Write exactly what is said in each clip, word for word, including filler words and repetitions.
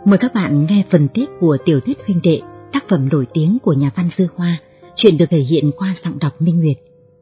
Mời các bạn nghe phần tiếp của tiểu thuyết Huynh Đệ, tác phẩm nổi tiếng của nhà văn Dư Hoa, chuyện được thể hiện qua giọng đọc Minh Nguyệt.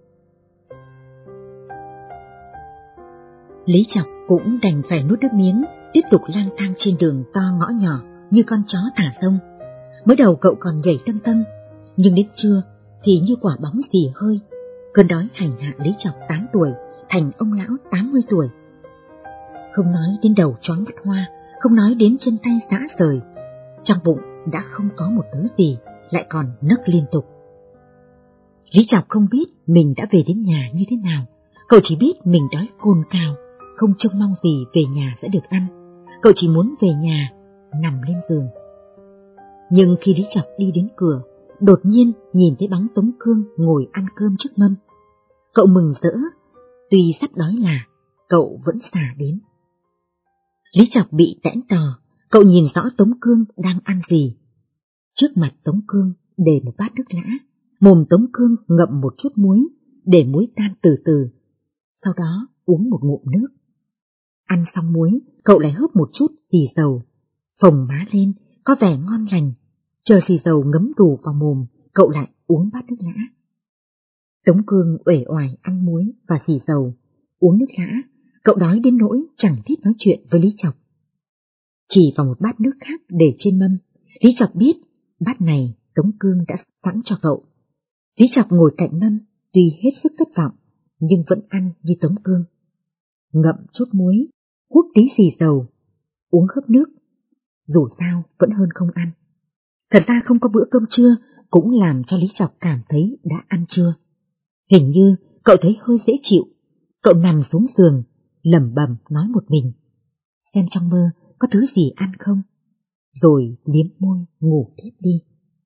Lý Chọc cũng đành phải nuốt nước miếng, tiếp tục lang thang trên đường to ngõ nhỏ như con chó thả rông. Mới đầu cậu còn nhảy tâm tâm, nhưng đến trưa thì như quả bóng xì hơi, cơn đói hành hạ Lý Chọc tám tuổi thành ông lão tám mươi tuổi. Không nói đến đầu choáng mắt hoa, không nói đến chân tay rã rời, trong bụng đã không có một thứ gì, lại còn nấc liên tục. Lý Chọc không biết mình đã về đến nhà như thế nào, cậu chỉ biết mình đói cồn cào, không trông mong gì về nhà sẽ được ăn. Cậu chỉ muốn về nhà, nằm lên giường. Nhưng khi Lý Chọc đi đến cửa, đột nhiên nhìn thấy bóng Tống Cương ngồi ăn cơm trước mâm. Cậu mừng rỡ, tuy sắp đói là, cậu vẫn xả đến. Lý Chọc bị tẽn tò, cậu nhìn rõ Tống Cương đang ăn gì. Trước mặt Tống Cương để một bát nước lã, mồm Tống Cương ngậm một chút muối, để muối tan từ từ, sau đó uống một ngụm nước. Ăn xong muối, cậu lại hớp một chút xì dầu, phồng má lên, có vẻ ngon lành. Chờ xì dầu ngấm đủ vào mồm, cậu lại uống bát nước lã. Tống Cương uể oải ăn muối và xì dầu, uống nước lã. Cậu đói đến nỗi chẳng thích nói chuyện với Lý Chọc. Chỉ vào một bát nước khác để trên mâm, Lý Chọc biết bát này Tống Cương đã sẵn cho cậu. Lý Chọc ngồi cạnh mâm, tuy hết sức thất vọng, nhưng vẫn ăn như Tống Cương. Ngậm chút muối, hút tí xì dầu, uống hớp nước. Dù sao vẫn hơn không ăn. Thật ra không có bữa cơm trưa cũng làm cho Lý Chọc cảm thấy đã ăn trưa. Hình như cậu thấy hơi dễ chịu. Cậu nằm xuống giường, lẩm bẩm nói một mình, xem trong mơ có thứ gì ăn không, rồi liếm môi ngủ tiếp đi.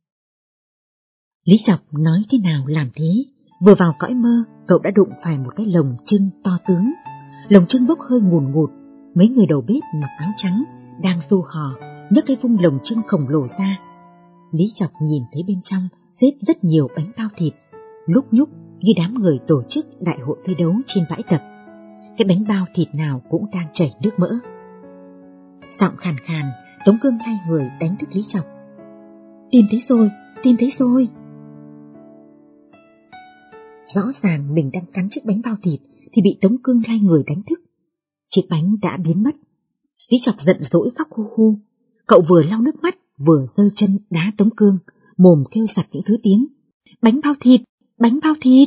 Lý Chọc nói thế nào làm thế, vừa vào cõi mơ cậu đã đụng phải một cái lồng trưng to tướng. Lồng trưng bốc hơi ngùn ngụt, mấy người đầu bếp mặc áo trắng đang du hò nhấc cái vung lồng trưng khổng lồ ra. Lý Chọc nhìn thấy bên trong xếp rất nhiều bánh bao thịt, lúc nhúc như đám người tổ chức đại hội thi đấu trên bãi tập. Cái bánh bao thịt nào cũng đang chảy nước mỡ. Giọng khàn khàn, Tống Cương lay người đánh thức Lý Chọc. Tìm thấy rồi, tìm thấy rồi. Rõ ràng mình đang cắn chiếc bánh bao thịt thì bị Tống Cương lay người đánh thức. Chiếc bánh đã biến mất. Lý Chọc giận dỗi khóc hu hu. Cậu vừa lau nước mắt vừa giơ chân đá Tống Cương, mồm kêu sặc những thứ tiếng. Bánh bao thịt, bánh bao thịt.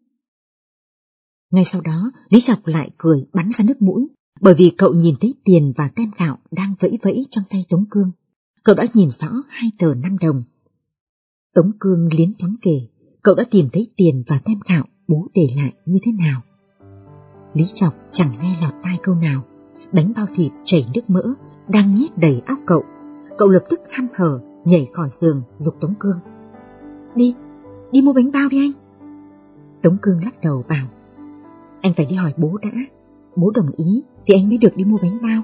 Ngay sau đó, Lý Chọc lại cười bắn ra nước mũi, bởi vì cậu nhìn thấy tiền và tem gạo đang vẫy vẫy trong tay Tống Cương. Cậu đã nhìn rõ hai tờ năm đồng. Tống Cương liến thoáng kể, cậu đã tìm thấy tiền và tem gạo bố để lại như thế nào. Lý Chọc chẳng nghe lọt tai câu nào. Bánh bao thịt chảy nước mỡ đang nhét đầy óc cậu. Cậu lập tức hăm hở nhảy khỏi giường giục Tống Cương. Đi, đi mua bánh bao đi anh. Tống Cương lắc đầu bảo, anh phải đi hỏi bố đã, bố đồng ý thì anh mới được đi mua bánh bao.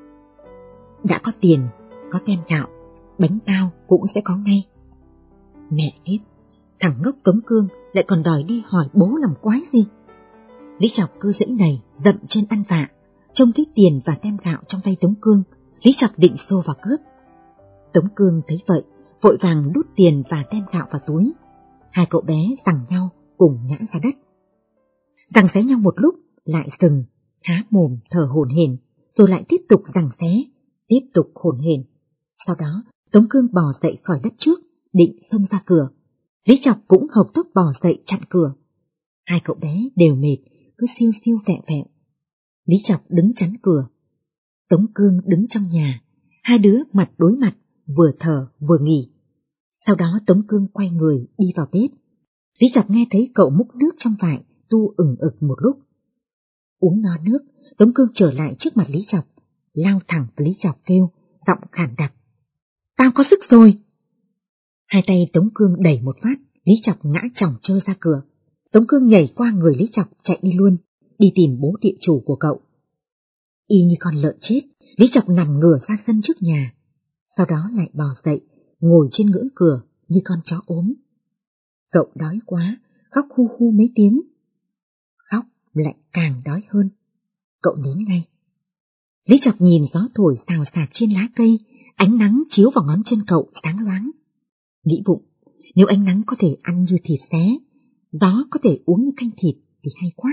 Đã có tiền, có tem gạo, bánh bao cũng sẽ có ngay. Mẹ kiếp, thằng ngốc Tống Cương lại còn đòi đi hỏi bố làm quái gì. Lý Chọc cứ dãy này dậm chân ăn vạ, trông thấy tiền và tem gạo trong tay Tống Cương, Lý Chọc định xô vào cướp. Tống Cương thấy vậy, vội vàng đút tiền và tem gạo vào túi. Hai cậu bé giằng nhau cùng ngã ra đất. Giằng xé nhau một lúc, lại dừng, há mồm thở hổn hển, rồi lại tiếp tục giằng xé, tiếp tục hổn hển. Sau đó, Tống Cương bò dậy khỏi đất trước, định xông ra cửa. Lý Chọc cũng hộc tốc bò dậy chặn cửa. Hai cậu bé đều mệt, cứ siêu siêu vẹo vẹo. Lý Chọc đứng chắn cửa. Tống Cương đứng trong nhà, hai đứa mặt đối mặt, vừa thở vừa nghỉ. Sau đó Tống Cương quay người đi vào bếp. Lý Chọc nghe thấy cậu múc nước trong vại tu ửng ực một lúc. Uống no nước, Tống Cương trở lại trước mặt Lý Chọc, lao thẳng vào Lý Chọc kêu, giọng khản đặc. Tao có sức rồi. Hai tay Tống Cương đẩy một phát, Lý Chọc ngã chỏng trơ ra cửa. Tống Cương nhảy qua người Lý Chọc chạy đi luôn, đi tìm bố địa chủ của cậu. Y như con lợn chết, Lý Chọc nằm ngửa ra sân trước nhà, sau đó lại bò dậy, ngồi trên ngưỡng cửa như con chó ốm. Cậu đói quá, khóc hu hu mấy tiếng. Khóc lại càng đói hơn. Cậu nín ngay. Lý Chọc nhìn gió thổi xào xạc trên lá cây, ánh nắng chiếu vào ngón chân cậu sáng loáng. Nghĩ bụng, nếu ánh nắng có thể ăn như thịt xé, gió có thể uống như canh thịt thì hay quá.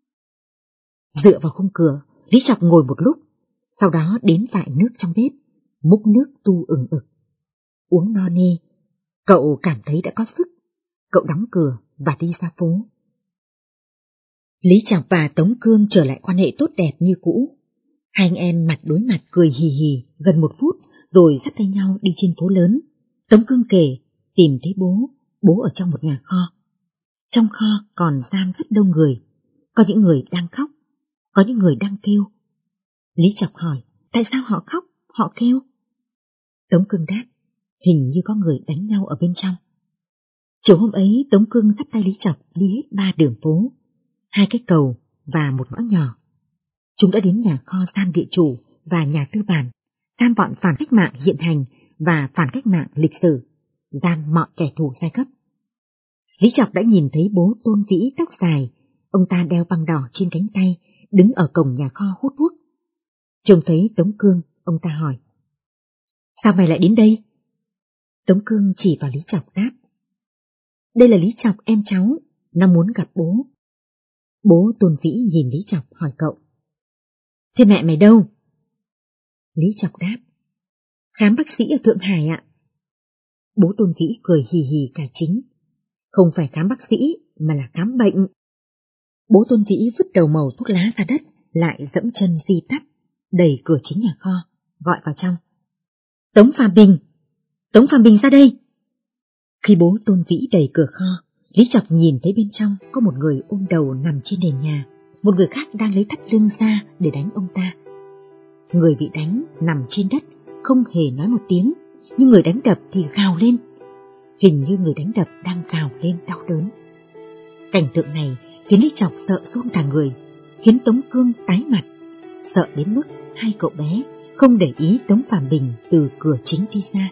Dựa vào khung cửa, Lý Chọc ngồi một lúc, sau đó đến vại nước trong bếp, múc nước tu ừng ực. Uống no nê, cậu cảm thấy đã có sức. Cậu đóng cửa và đi ra phố. Lý Chọc và Tống Cương trở lại quan hệ tốt đẹp như cũ. Hai anh em mặt đối mặt cười hì hì gần một phút rồi dắt tay nhau đi trên phố lớn. Tống Cương kể tìm thấy bố, bố ở trong một nhà kho. Trong kho còn giam rất đông người, có những người đang khóc, có những người đang kêu. Lý Chọc hỏi, tại sao họ khóc, họ kêu? Tống Cương đáp, hình như có người đánh nhau ở bên trong. Chiều hôm ấy, Tống Cương dắt tay Lý Chọc đi hết ba đường phố, hai cái cầu và một ngõ nhỏ. Chúng đã đến nhà kho giam địa chủ và nhà tư bản, giam bọn phản cách mạng hiện hành và phản cách mạng lịch sử, giam mọi kẻ thù giai cấp. Lý Chọc đã nhìn thấy bố Tôn Vĩ tóc dài, ông ta đeo băng đỏ trên cánh tay, đứng ở cổng nhà kho hút thuốc. Trông thấy Tống Cương, ông ta hỏi, sao mày lại đến đây? Tống Cương chỉ vào Lý Chọc đáp, đây là Lý Chọc em cháu, nó muốn gặp bố. Bố Tôn Vĩ nhìn Lý Chọc hỏi cậu, thế mẹ mày đâu? Lý Chọc đáp, khám bác sĩ ở Thượng Hải ạ. Bố Tôn Vĩ cười hì hì cả chính, không phải khám bác sĩ mà là khám bệnh. Bố Tôn Vĩ vứt đầu mẩu thuốc lá ra đất, lại dẫm chân di tắt, đẩy cửa chính nhà kho, gọi vào trong. Tống Phạm Bình, Tống Phạm Bình ra đây. Khi bố Tôn Vĩ đẩy cửa kho, Lý Chọc nhìn thấy bên trong có một người ôm đầu nằm trên nền nhà, một người khác đang lấy thắt lưng ra để đánh ông ta. Người bị đánh nằm trên đất, không hề nói một tiếng, nhưng người đánh đập thì gào lên. Hình như người đánh đập đang gào lên đau đớn. Cảnh tượng này khiến Lý Chọc sợ run cả người, khiến Tống Cương tái mặt, sợ đến mức hai cậu bé không để ý Tống Phạm Bình từ cửa chính đi ra.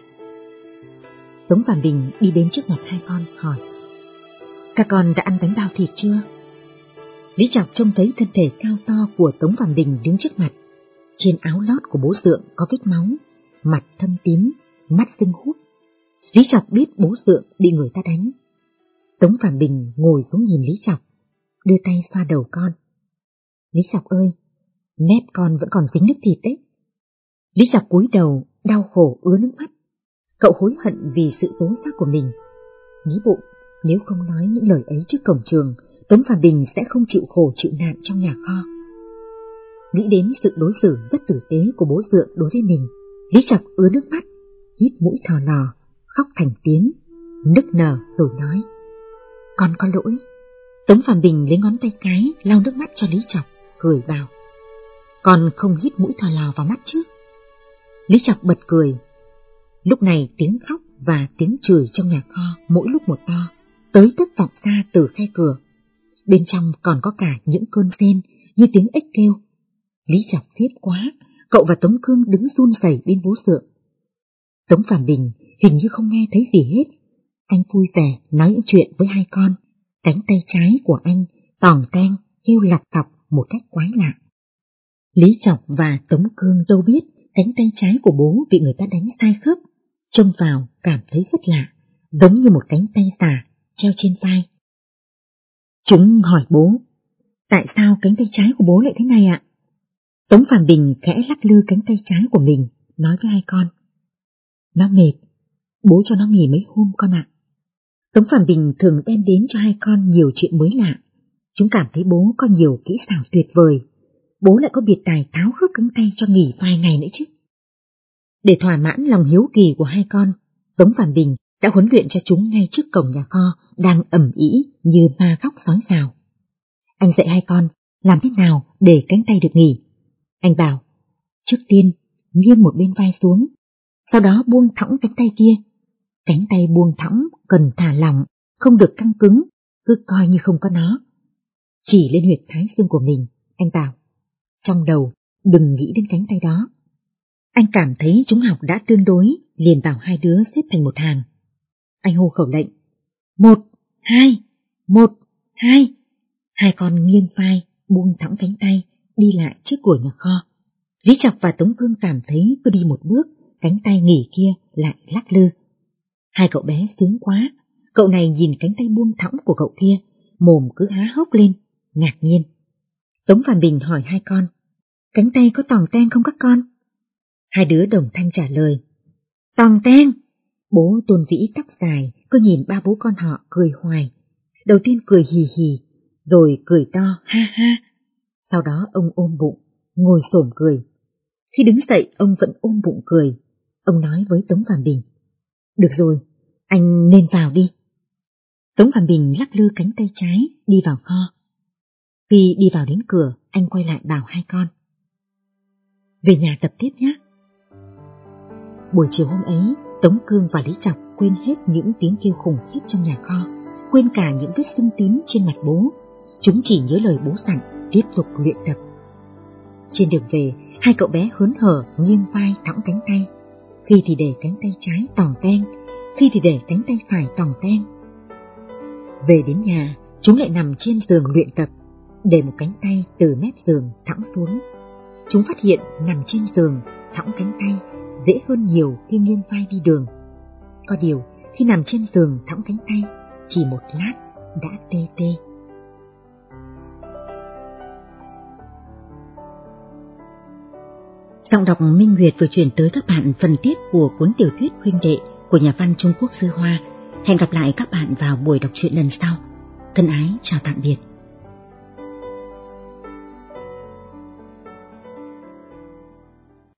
Tống Phạm Bình đi đến trước mặt hai con hỏi, các con đã ăn bánh bao thịt chưa? Lý Chọc trông thấy thân thể cao to của Tống Phạm Bình đứng trước mặt. Trên áo lót của bố Dượng có vết máu, mặt thâm tím, mắt sưng húp. Lý Chọc biết bố Dượng bị người ta đánh. Tống Phạm Bình ngồi xuống nhìn Lý Chọc, đưa tay xoa đầu con. Lý Chọc ơi, mép con vẫn còn dính nước thịt đấy. Lý Chọc cúi đầu, đau khổ ứa nước mắt. Cậu hối hận vì sự tố giác của mình. Nghĩ bụng, nếu không nói những lời ấy trước cổng trường, Tống Phạm Bình sẽ không chịu khổ chịu nạn trong nhà kho. Nghĩ đến sự đối xử rất tử tế của bố Dượng đối với mình, Lý Chọc ứa nước mắt, hít mũi thò lò, khóc thành tiếng, nức nở rồi nói, con có lỗi. Tống Phạm Bình lấy ngón tay cái lau nước mắt cho Lý Chọc, cười bảo, con không hít mũi thò lò vào mắt chứ? Lý Chọc bật cười. Lúc này tiếng khóc và tiếng chửi trong nhà kho mỗi lúc một to, tới tức vọng ra từ khe cửa. Bên trong còn có cả những cơn rên như tiếng ếch kêu. Lý Chọc thiết quá, cậu và Tống Cương đứng run rẩy bên bố Dượng. Tống Phạm Bình hình như không nghe thấy gì hết. Anh vui vẻ nói những chuyện với hai con. Cánh tay trái của anh tòng teng kêu lọc cọc một cách quái lạ. Lý Chọc và Tống Cương đâu biết cánh tay trái của bố bị người ta đánh sai khớp, trông vào cảm thấy rất lạ, giống như một cánh tay giả treo trên vai. Chúng hỏi bố, tại sao cánh tay trái của bố lại thế này ạ? Tống Phạm Bình khẽ lắc lư cánh tay trái của mình, nói với hai con, nó mệt, bố cho nó nghỉ mấy hôm con ạ. Tống Phạm Bình thường đem đến cho hai con nhiều chuyện mới lạ. Chúng cảm thấy bố có nhiều kỹ xảo tuyệt vời. Bố lại có biệt tài tháo khớp cánh tay cho nghỉ vài ngày nữa chứ. Để thỏa mãn lòng hiếu kỳ của hai con, Tống Phạm Bình đã huấn luyện cho chúng ngay trước cổng nhà kho đang ầm ĩ như ma khóc sói gào. Anh dạy hai con làm thế nào để cánh tay được nghỉ. Anh bảo, trước tiên nghiêng một bên vai xuống, sau đó buông thõng cánh tay kia. Cánh tay buông thõng cần thả lỏng, không được căng cứng, cứ coi như không có nó. Chỉ lên huyệt thái dương của mình, anh bảo, trong đầu đừng nghĩ đến cánh tay đó. Anh cảm thấy chúng học đã tương đối, liền bảo hai đứa xếp thành một hàng. Anh hô khẩu lệnh, một, hai, một, hai. Hai con nghiêng vai, buông thõng cánh tay, đi lại trước cửa nhà kho. Lý Chọc và Tống Cương cảm thấy cứ đi một bước, cánh tay nghỉ kia lại lắc lư. Hai cậu bé sướng quá, cậu này nhìn cánh tay buông thõng của cậu kia, mồm cứ há hốc lên, ngạc nhiên. Tống và Bình hỏi hai con, cánh tay có tòng ten không các con? Hai đứa đồng thanh trả lời, tòng ten. Bố Tôn Vĩ tóc dài cứ nhìn ba bố con họ cười hoài. Đầu tiên cười hì hì, rồi cười to ha ha. Sau đó ông ôm bụng, ngồi xổm cười. Khi đứng dậy ông vẫn ôm bụng cười. Ông nói với Tống và Bình, được rồi, anh nên vào đi. Tống và Bình lắc lư cánh tay trái đi vào kho. Khi đi vào đến cửa, anh quay lại bảo hai con, về nhà tập tiếp nhé. Buổi chiều hôm ấy, Tống Cương và Lý Chọc quên hết những tiếng kêu khủng khiếp trong nhà kho, quên cả những vết sưng tím trên mặt bố. Chúng chỉ nhớ lời bố dặn tiếp tục luyện tập. Trên đường về, hai cậu bé hớn hở nghiêng vai thõng cánh tay, khi thì để cánh tay trái tòng ten, khi thì để cánh tay phải tòng ten. Về đến nhà, chúng lại nằm trên giường luyện tập, để một cánh tay từ mép giường thõng xuống. Chúng phát hiện nằm trên giường thõng cánh tay dễ hơn nhiều khi nghiêng vai đi đường. Có điều khi nằm trên giường thõng cánh tay, chỉ một lát đã tê tê. Giọng đọc Minh Nguyệt vừa chuyển tới các bạn phần tiếp của cuốn tiểu thuyết Huynh đệ của nhà văn Trung Quốc Dư Hoa. Hẹn gặp lại các bạn vào buổi đọc truyện lần sau. Thân ái chào tạm biệt.